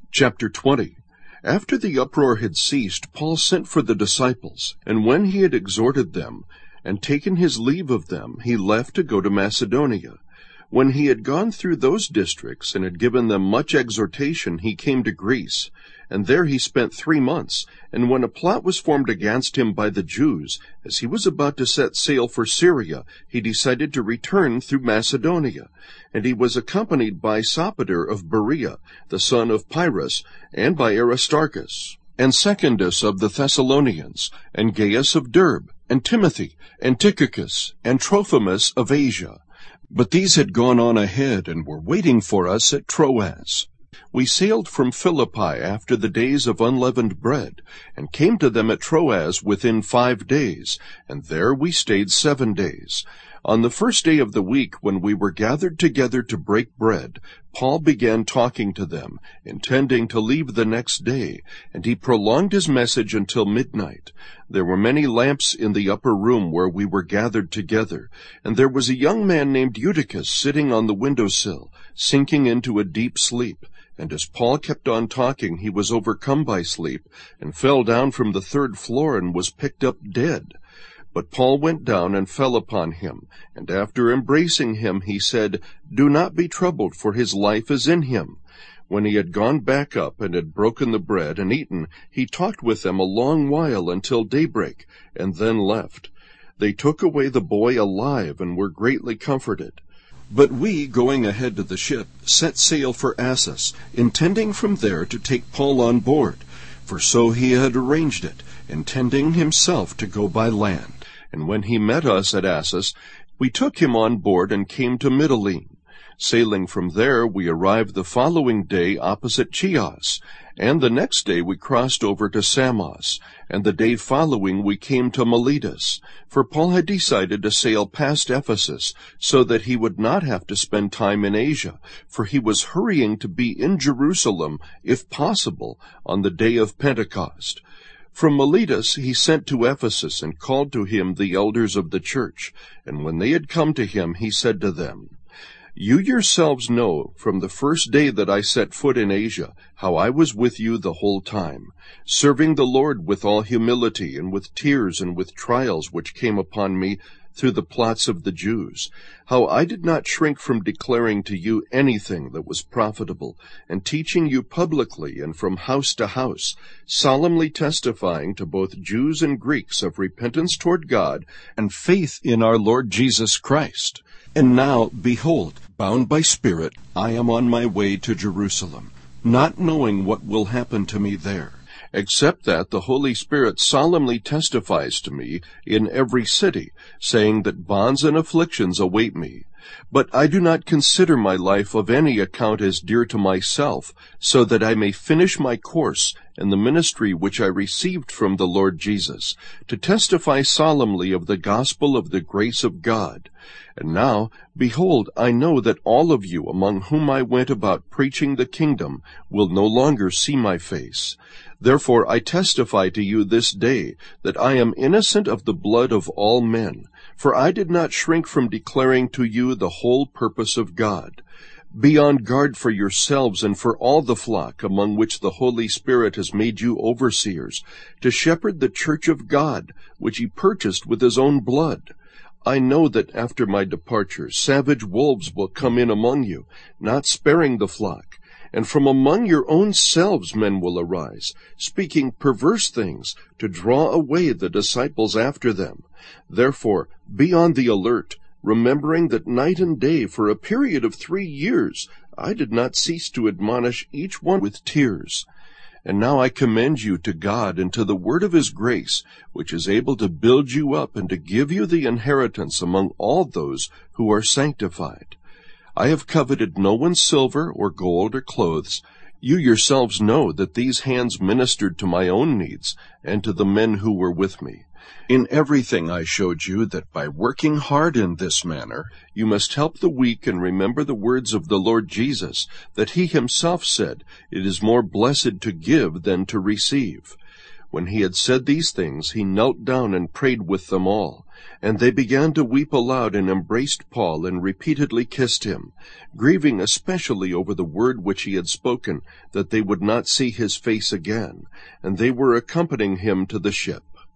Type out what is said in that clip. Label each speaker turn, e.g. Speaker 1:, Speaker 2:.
Speaker 1: Chapter 20. After the uproar had ceased, Paul sent for the disciples, and when he had exhorted them, and taken his leave of them, he left to go to Macedonia. When he had gone through those districts, and had given them much exhortation, he came to Greece, and there he spent 3 months. And when a plot was formed against him by the Jews, as he was about to set sail for Syria, he decided to return through Macedonia. And he was accompanied by Sopater of Berea, the son of Pyrrhus, and by Aristarchus, and Secundus of the Thessalonians, and Gaius of Derbe, and Timothy, and Tychicus, and Trophimus of Asia. But these had gone on ahead, and were waiting for us at Troas. We sailed from Philippi after the days of unleavened bread, and came to them at Troas within 5 days, and there we stayed 7 days. On the first day of the week, when we were gathered together to break bread, Paul began talking to them, intending to leave the next day, and he prolonged his message until midnight. There were many lamps in the upper room where we were gathered together, and there was a young man named Eutychus sitting on the window-sill, sinking into a deep sleep. And as Paul kept on talking, he was overcome by sleep, and fell down from the 3rd floor, and was picked up dead. But Paul went down and fell upon him, and after embracing him, he said, "Do not be troubled, for his life is in him." When he had gone back up, and had broken the bread and eaten, he talked with them a long while until daybreak, and then left. They took away the boy alive, and were greatly comforted. But we, going ahead to the ship, set sail for Assos, intending from there to take Paul on board, for so he had arranged it, intending himself to go by land. And when he met us at Assos, we took him on board and came to Mytilene. Sailing from there, we arrived the following day opposite Chios, and the next day we crossed over to Samos, and the day following we came to Miletus, for Paul had decided to sail past Ephesus, so that he would not have to spend time in Asia, for he was hurrying to be in Jerusalem, if possible, on the day of Pentecost. From Miletus he sent to Ephesus, and called to him the elders of the church. And when they had come to him, he said to them, "You yourselves know, from the first day that I set foot in Asia, how I was with you the whole time, serving the Lord with all humility, and with tears, and with trials which came upon me through the plots of the Jews, how I did not shrink from declaring to you anything that was profitable, and teaching you publicly and from house to house, solemnly testifying to both Jews and Greeks of repentance toward God and faith in our Lord Jesus Christ. And now, behold, bound by Spirit, I am on my way to Jerusalem, not knowing what will happen to me there, except that the Holy Spirit solemnly testifies to me in every city, saying that bonds and afflictions await me. But I do not consider my life of any account as dear to myself, so that I may finish my course in the ministry which I received from the Lord Jesus, to testify solemnly of the gospel of the grace of God. And now, behold, I know that all of you among whom I went about preaching the kingdom will no longer see my face. Therefore I testify to you this day that I am innocent of the blood of all men, for I did not shrink from declaring to you the whole purpose of God. Be on guard for yourselves and for all the flock among which the Holy Spirit has made you overseers, to shepherd the church of God, which he purchased with his own blood. I know that after my departure savage wolves will come in among you, not sparing the flock. And from among your own selves men will arise, speaking perverse things, to draw away the disciples after them. Therefore, be on the alert, remembering that night and day for a period of 3 years I did not cease to admonish each one with tears. And now I commend you to God and to the word of his grace, which is able to build you up and to give you the inheritance among all those who are sanctified. I have coveted no one's silver or gold or clothes. You yourselves know that these hands ministered to my own needs and to the men who were with me. In everything I showed you that by working hard in this manner, you must help the weak and remember the words of the Lord Jesus, that he himself said, "It is more blessed to give than to receive." When he had said these things, he knelt down and prayed with them all. And they began to weep aloud, and embraced Paul, and repeatedly kissed him, grieving especially over the word which he had spoken, that they would not see his face again. And they were accompanying him to the ship.